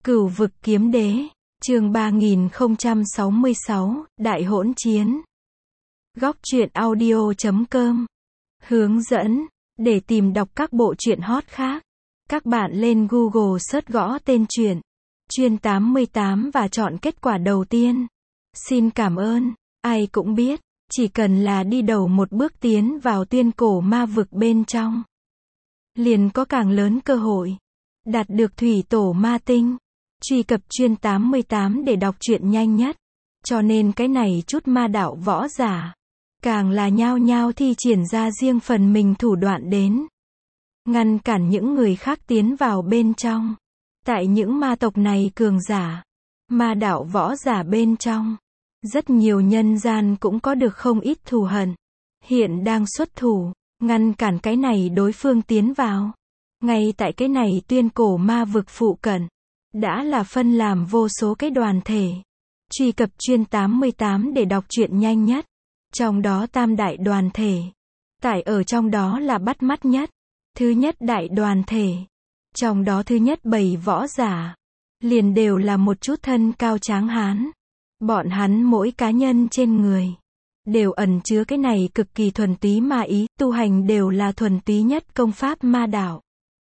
Cửu vực kiếm đế, chương 3066, Đại hỗn chiến. Góc truyện audio.com. Hướng dẫn, để tìm đọc các bộ truyện hot khác, các bạn lên Google search gõ tên truyện, Chuyên 88 và chọn kết quả đầu tiên. Xin cảm ơn, ai cũng biết, chỉ cần là đi đầu một bước tiến vào tuyên cổ ma vực bên trong, liền có càng lớn cơ hội đạt được thủy tổ ma tinh. Truy cập Chuyên 88 để đọc truyện nhanh nhất. Cho nên cái này chút ma đạo võ giả, càng là nhao nhao thi triển ra riêng phần mình thủ đoạn đến ngăn cản những người khác tiến vào bên trong. Tại những ma tộc này cường giả, ma đạo võ giả bên trong, rất nhiều nhân gian cũng có được không ít thù hận. Hiện đang xuất thủ, ngăn cản cái này đối phương tiến vào. Ngay tại cái này tuyên cổ ma vực phụ cận, đã là phân làm vô số cái đoàn thể. Truy cập Chuyên 88 để đọc truyện nhanh nhất. Trong đó tam đại đoàn thể, tại ở trong đó là bắt mắt nhất. Thứ nhất đại đoàn thể, trong đó thứ nhất 7 võ giả, liền đều là một chút thân cao tráng hán. Bọn hắn mỗi cá nhân trên người, đều ẩn chứa cái này cực kỳ thuần túy ma ý, tu hành đều là thuần túy nhất công pháp ma đạo.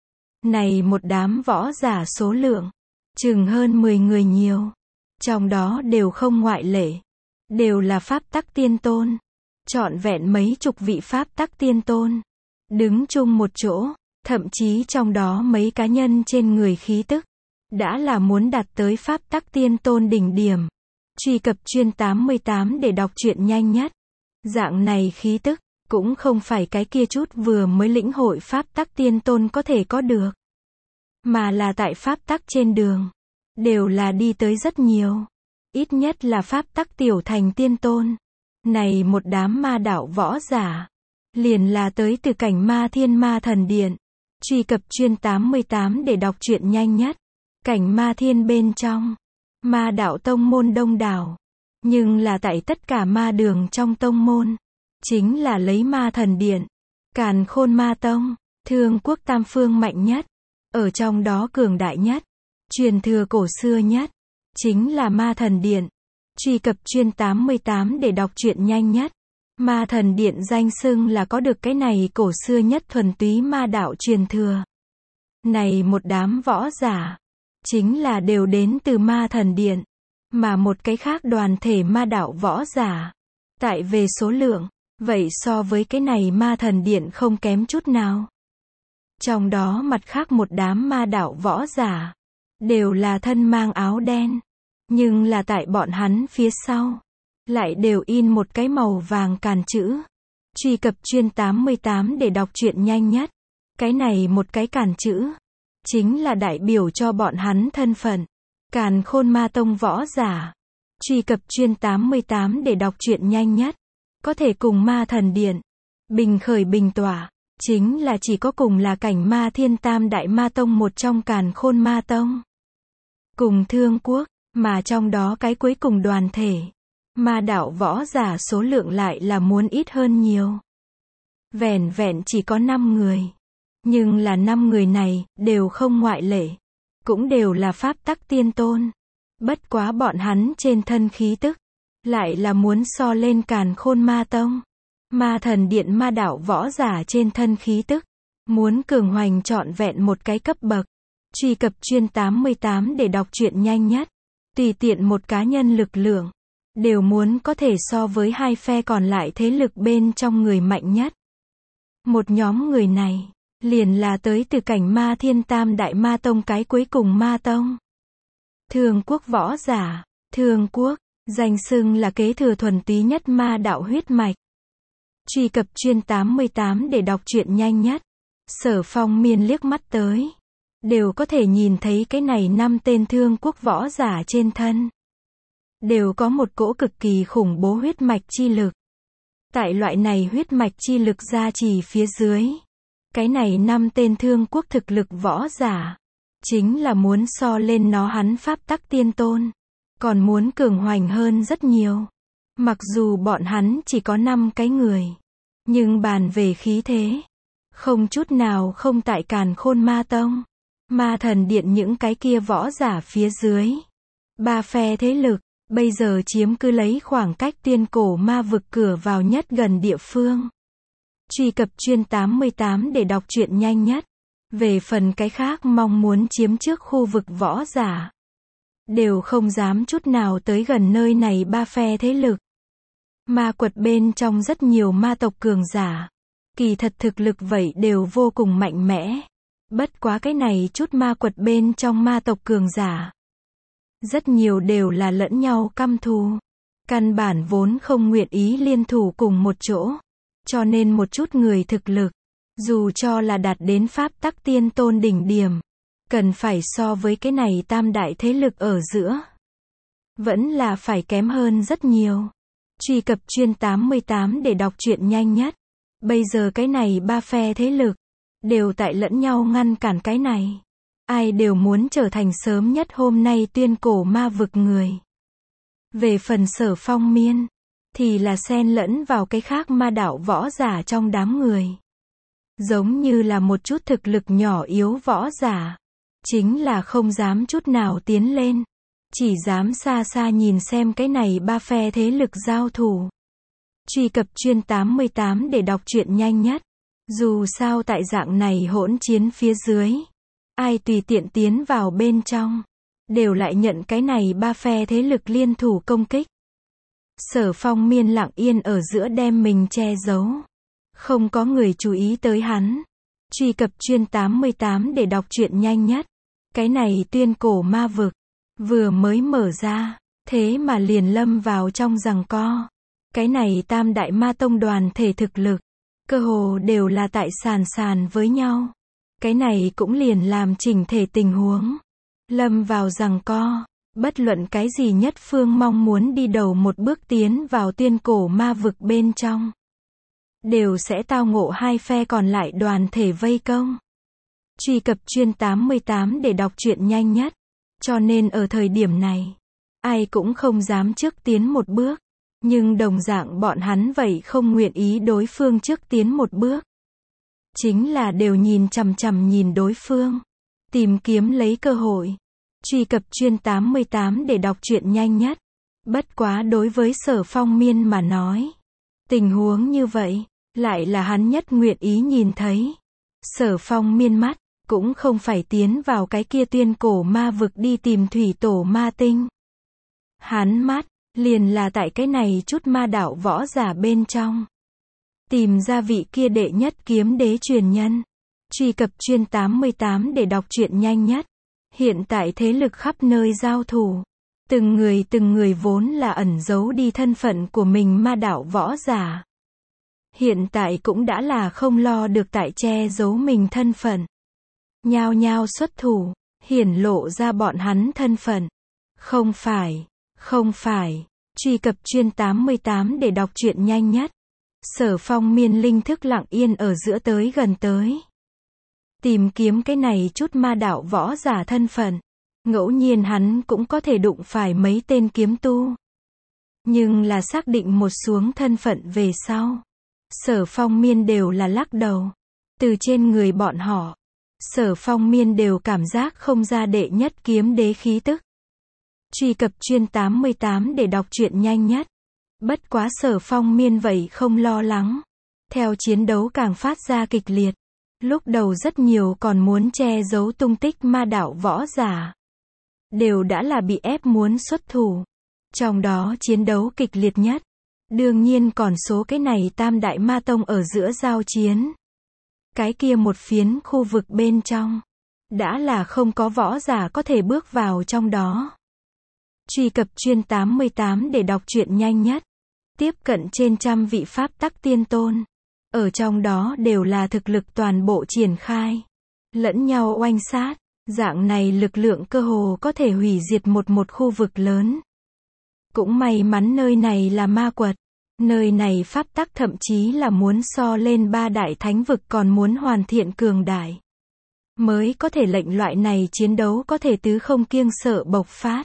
Này một đám võ giả số lượng, chừng hơn 10 người nhiều. Trong đó đều không ngoại lệ, đều là pháp tắc tiên tôn. Trọn vẹn mấy chục vị pháp tắc tiên tôn, đứng chung một chỗ, thậm chí trong đó mấy cá nhân trên người khí tức, đã là muốn đạt tới pháp tắc tiên tôn đỉnh điểm. Truy cập Chuyên 88 để đọc truyện nhanh nhất. Dạng này khí tức, cũng không phải cái kia chút vừa mới lĩnh hội pháp tắc tiên tôn có thể có được, mà là tại pháp tắc trên đường, đều là đi tới rất nhiều. Ít nhất là pháp tắc tiểu thành tiên tôn. Này một đám ma đạo võ giả, liền là tới từ cảnh ma thiên ma thần điện. Truy cập Chuyên 88 để đọc truyện nhanh nhất. Cảnh ma thiên bên trong, ma đạo tông môn đông đảo, nhưng là tại tất cả ma đường trong tông môn, chính là lấy ma thần điện, Càn Khôn Ma Tông, Thương Quốc tam phương mạnh nhất, ở trong đó cường đại nhất, truyền thừa cổ xưa nhất, chính là ma thần điện. Truy cập Chuyên 88 để đọc truyện nhanh nhất. Ma thần điện danh xưng là có được cái này cổ xưa nhất thuần túy ma đạo truyền thừa. Này một đám võ giả, chính là đều đến từ ma thần điện. Mà một cái khác đoàn thể ma đạo võ giả, tại về số lượng, vậy so với cái này ma thần điện không kém chút nào. Trong đó mặt khác một đám ma đạo võ giả, đều là thân mang áo đen, nhưng là tại bọn hắn phía sau, lại đều in một cái màu vàng càn chữ. Truy cập Chuyên 88 để đọc truyện nhanh nhất. Cái này một cái càn chữ, chính là đại biểu cho bọn hắn thân phận, Càn Khôn Ma Tông võ giả. Truy cập Chuyên 88 để đọc truyện nhanh nhất. Có thể cùng ma thần điện bình khởi bình tỏa, chính là chỉ có cùng là cảnh ma thiên tam đại ma tông một trong Càn Khôn Ma Tông, cùng Thương Quốc, mà trong đó cái cuối cùng đoàn thể, ma đạo võ giả số lượng lại là muốn ít hơn nhiều. Vẻn vẹn chỉ có 5 người. Nhưng là 5 người này, đều không ngoại lệ, cũng đều là pháp tắc tiên tôn. Bất quá bọn hắn trên thân khí tức, lại là muốn so lên Càn Khôn Ma Tông, ma thần điện ma đạo võ giả trên thân khí tức, muốn cường hoành trọn vẹn một cái cấp bậc. Truy cập Chuyên 88 để đọc truyện nhanh nhất. Tùy tiện một cá nhân lực lượng, đều muốn có thể so với hai phe còn lại thế lực bên trong người mạnh nhất. Một nhóm người này, liền là tới từ cảnh ma thiên tam đại ma tông cái cuối cùng ma tông. Thương Quốc võ giả. Thương Quốc, danh xưng là kế thừa thuần túy nhất ma đạo huyết mạch. Truy cập Chuyên 88 để đọc truyện nhanh nhất. Sở Phong Miên liếc mắt tới, đều có thể nhìn thấy cái này 5 tên Thương Quốc võ giả trên thân, đều có một cỗ cực kỳ khủng bố huyết mạch chi lực. Tại loại này huyết mạch chi lực gia trì phía dưới, cái này 5 tên Thương Quốc thực lực võ giả, chính là muốn so lên nó hắn pháp tắc tiên tôn, còn muốn cường hoành hơn rất nhiều. Mặc dù bọn hắn chỉ có 5 cái người, nhưng bàn về khí thế, không chút nào không tại Càn Khôn Ma Tông. Ma thần điện những cái kia võ giả phía dưới. Ba phe thế lực, bây giờ chiếm cứ lấy khoảng cách tuyên cổ ma vực cửa vào nhất gần địa phương. Truy cập chuyên 88 để đọc truyện nhanh nhất. Về phần cái khác mong muốn chiếm trước khu vực võ giả, đều không dám chút nào tới gần nơi này ba phe thế lực. Ma quật bên trong rất nhiều ma tộc cường giả. Kỳ thật thực lực vậy đều vô cùng mạnh mẽ. Bất quá cái này chút ma quật bên trong ma tộc cường giả. Rất nhiều đều là lẫn nhau căm thù. Căn bản vốn không nguyện ý liên thủ cùng một chỗ. Cho nên một chút người thực lực, dù cho là đạt đến pháp tắc tiên tôn đỉnh điểm, cần phải so với cái này tam đại thế lực ở giữa. Vẫn là phải kém hơn rất nhiều. Truy cập chuyên 88 để đọc truyện nhanh nhất. Bây giờ cái này ba phe thế lực, đều tại lẫn nhau ngăn cản cái này. Ai đều muốn trở thành sớm nhất hôm nay tuyên cổ ma vực người. Về phần Sở Phong Miên, thì là xen lẫn vào cái khác ma đạo võ giả trong đám người. Giống như là một chút thực lực nhỏ yếu võ giả. Chính là không dám chút nào tiến lên. Chỉ dám xa xa nhìn xem cái này ba phe thế lực giao thủ. Truy cập chuyên 88 để đọc truyện nhanh nhất. Dù sao tại dạng này hỗn chiến phía dưới, ai tùy tiện tiến vào bên trong, đều lại nhận cái này ba phe thế lực liên thủ công kích. Sở Phong Miên lặng yên ở giữa đem mình che giấu. Không có người chú ý tới hắn. Truy cập chuyên 88 để đọc truyện nhanh nhất. Cái này tuyên cổ ma vực, vừa mới mở ra, thế mà liền lâm vào trong giằng co. Cái này tam đại ma tông đoàn thể thực lực, cơ hồ đều là tại sàn với nhau. Cái này cũng liền làm chỉnh thể tình huống. Lâm vào giằng co, bất luận cái gì nhất phương mong muốn đi đầu một bước tiến vào tuyên cổ ma vực bên trong, đều sẽ tao ngộ hai phe còn lại đoàn thể vây công. Truy cập chuyên 88 để đọc truyện nhanh nhất. Cho nên ở thời điểm này, ai cũng không dám trước tiến một bước. Nhưng đồng dạng bọn hắn vậy không nguyện ý đối phương trước tiến một bước. Chính là đều nhìn chằm chằm nhìn đối phương. Tìm kiếm lấy cơ hội. Truy cập chuyên 88 để đọc truyện nhanh nhất. Bất quá đối với Sở Phong Miên mà nói, tình huống như vậy, lại là hắn nhất nguyện ý nhìn thấy. Sở Phong Miên mắt, cũng không phải tiến vào cái kia tuyên cổ ma vực đi tìm thủy tổ ma tinh. Hắn mắt, liền là tại cái này chút ma đạo võ giả bên trong. Tìm ra vị kia đệ nhất kiếm đế truyền nhân. Truy cập chuyên 88 để đọc truyện nhanh nhất. Hiện tại thế lực khắp nơi giao thủ. Từng người vốn là ẩn giấu đi thân phận của mình ma đạo võ giả. Hiện tại cũng đã là không lo được tại che giấu mình thân phận. Nhao nhao xuất thủ, hiển lộ ra bọn hắn thân phận. Không phải. Truy cập chuyên 88 để đọc truyện nhanh nhất. Sở Phong Miên linh thức lặng yên ở giữa tới gần tới. Tìm kiếm cái này chút ma đạo võ giả thân phận. Ngẫu nhiên hắn cũng có thể đụng phải mấy tên kiếm tu. Nhưng là xác định một xuống thân phận về sau. Sở Phong Miên đều là lắc đầu. Từ trên người bọn họ, Sở Phong Miên đều cảm giác không ra đệ nhất kiếm đế khí tức. Truy cập chuyên 88 để đọc truyện nhanh nhất. Bất quá Sở Phong Miên vậy không lo lắng. Theo chiến đấu càng phát ra kịch liệt. Lúc đầu rất nhiều còn muốn che giấu tung tích ma đạo võ giả. Đều đã là bị ép muốn xuất thủ. Trong đó chiến đấu kịch liệt nhất. Đương nhiên còn số cái này tam đại ma tông ở giữa giao chiến. Cái kia một phiến khu vực bên trong. Đã là không có võ giả có thể bước vào trong đó. Truy cập chuyên 88 để đọc truyện nhanh nhất. Tiếp cận trên trăm vị pháp tắc tiên tôn. Ở trong đó đều là thực lực toàn bộ triển khai. Lẫn nhau oanh sát. Dạng này lực lượng cơ hồ có thể hủy diệt một khu vực lớn. Cũng may mắn nơi này là ma quật. Nơi này pháp tắc thậm chí là muốn so lên ba đại thánh vực còn muốn hoàn thiện cường đại. Mới có thể lệnh loại này chiến đấu có thể tứ không kiêng sợ bộc phát.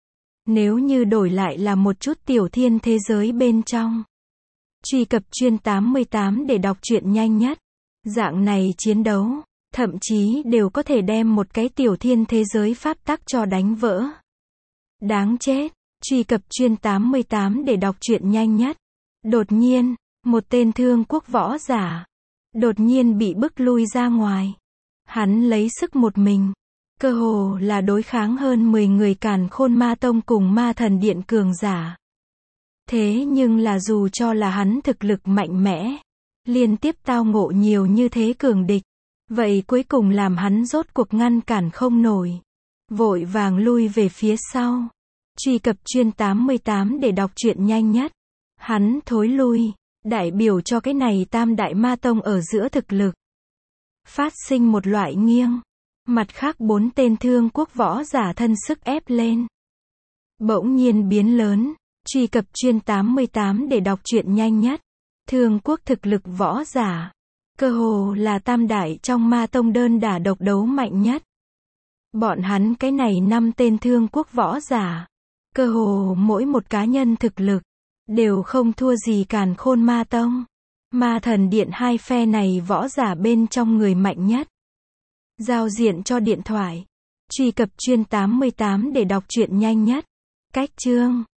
Nếu như đổi lại là một chút tiểu thiên thế giới bên trong. Truy cập chuyên 88 để đọc truyện nhanh nhất. Dạng này chiến đấu, thậm chí đều có thể đem một cái tiểu thiên thế giới pháp tắc cho đánh vỡ. Đáng chết, truy cập chuyên 88 để đọc truyện nhanh nhất. Đột nhiên, một tên thương quốc võ giả, đột nhiên bị bức lui ra ngoài. Hắn lấy sức một mình, cơ hồ là đối kháng hơn 10 người Càn Khôn Ma Tông cùng Ma Thần Điện cường giả. Thế nhưng là dù cho là hắn thực lực mạnh mẽ, liên tiếp tao ngộ nhiều như thế cường địch, vậy cuối cùng làm hắn rốt cuộc ngăn cản không nổi. Vội vàng lui về phía sau. Truy cập chuyên 88 để đọc truyện nhanh nhất. Hắn thối lui, đại biểu cho cái này tam đại ma tông ở giữa thực lực phát sinh một loại nghiêng. Mặt khác 4 tên thương quốc võ giả thân sức ép lên, bỗng nhiên biến lớn. Truy cập chuyên 88 để đọc truyện nhanh nhất. Thương quốc thực lực võ giả, cơ hồ là tam đại trong ma tông đơn đả độc đấu mạnh nhất. Bọn hắn cái này 5 tên thương quốc võ giả, cơ hồ mỗi một cá nhân thực lực đều không thua gì Càn Khôn Ma Tông, Ma Thần Điện hai phe này võ giả bên trong người mạnh nhất. Giao diện cho điện thoại. Truy cập chuyên 88 để đọc truyện nhanh nhất. Cách chương